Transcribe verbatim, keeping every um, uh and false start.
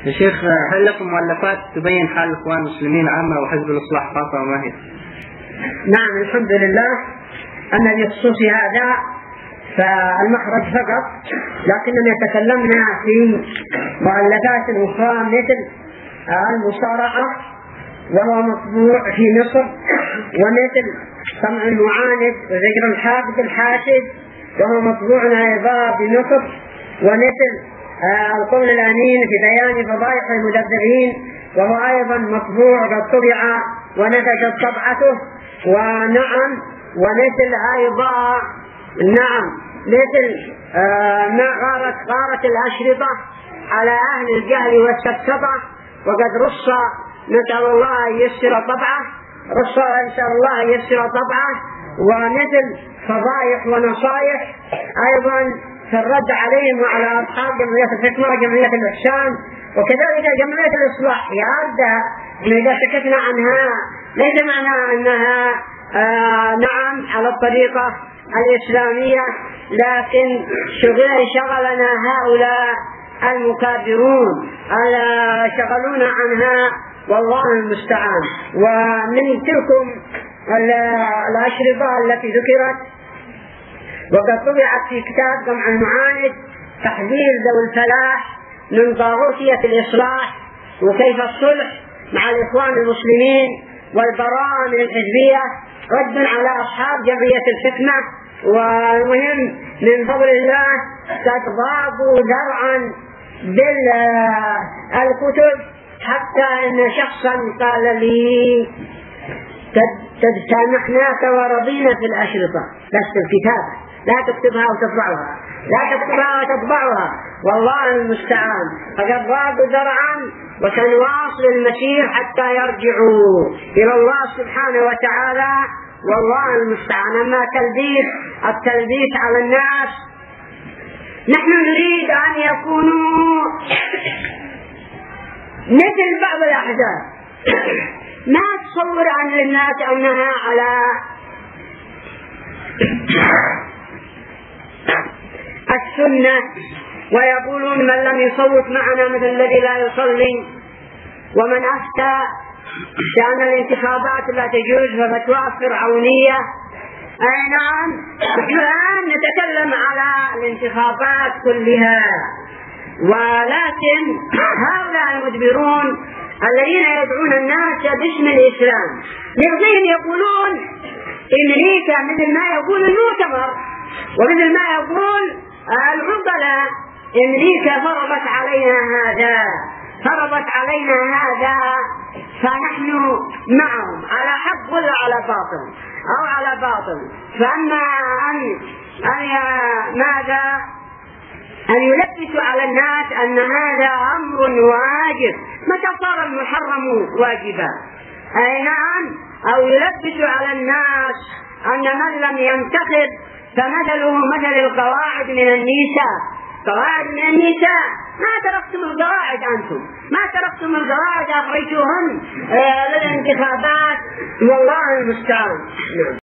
يا شيخ، هل لكم مؤلفات تبين حال الإخوان المسلمين عامة وحزب الإصلاح خاصة وما هي؟ نعم الحمد لله. أما بخصوص هذا فالمخرج فقط، لكننا تكلمنا في مؤلفات أخرى مثل المصارعة وهو مطبوع في مصر، ومثل سمع المعاند وذكر الحاقد الحاسد وهو مطبوع أيضا بمصر، ومثل القول الأمين في بيان فضائح المدبرين وهو أيضا مطبوع قد طبع ونفشت طبعته. ونعم ومثل أيضا نعم مثل ما غارت غارت الأشرطة على أهل الجهل والسفسطة، وقد رص نسأل الله يسر طبعه رص نسأل الله يسر طبعه. ومثل فضائح ونصائح أيضا في الرد عليهم وعلى أصحاب جمعية الحكمة وجمعية الإحسان وكذلك جمعية الإصلاح. يعد إذا سكتنا عنها ليس معنى أنها آه نعم على الطريقة الإسلامية، لكن شغل شغلنا هؤلاء المكابرون شغلونا عنها والله المستعان. ومن تلكم الأشرطة التي ذكرت وقد طبعت في كتاب جمع المعاند تحذير ذوي الفلاح من طاغوتية الإصلاح وكيف الصلح مع الإخوان المسلمين والبراءة من الحزبية، رد على أصحاب جمعية الحكمة. والمهم من فضل الله قد ضابوا ذرعا بالكتب حتى أن شخصا قال لي قد سامحناك ورضينا في الأشرطة بس في الكتابة، لا تكتبها وتطبعها لا تكتبها وتطبعها والله المستعان. فقد ضابوا ذرعا وسنواصل المسير حتى يرجعوا إلى الله سبحانه وتعالى والله المستعان. أما تلبيس التلبيس على الناس، نحن نريد أن يكونوا مثل بعض الأحزاب، ما تصور عن الناس أنها على السنة ويقولون من لم يصوت معنا مثل الذي لا يصلي، ومن أفتى بأن الانتخابات لا تجوز ففتوى فرعونية. أي نعم، نحن الآن نتكلم على الانتخابات كلها، ولكن هؤلاء المدبرون الذين يدعون الناس باسم الإسلام يرضيهم يقولون أمريكا مثل ما يقول المؤتمر ومثل ما يقول العقلاء أمريكا فرضت علينا هذا فرضت علينا هذا فنحن معهم على حق ولا على باطل أو على باطل. فأما أن أن ماذا أن يلبسوا على الناس أن هذا أمر واجب، متى صار المحرم واجبا؟ أي نعم، أو يلبسوا على الناس أن من لم ينتخب فمثله مثل القواعد من النساء. قواعد من النساء ما تركتم القواعد أنتم، ما تركتم القواعد أخرجوهن للانتخابات والله المستعان.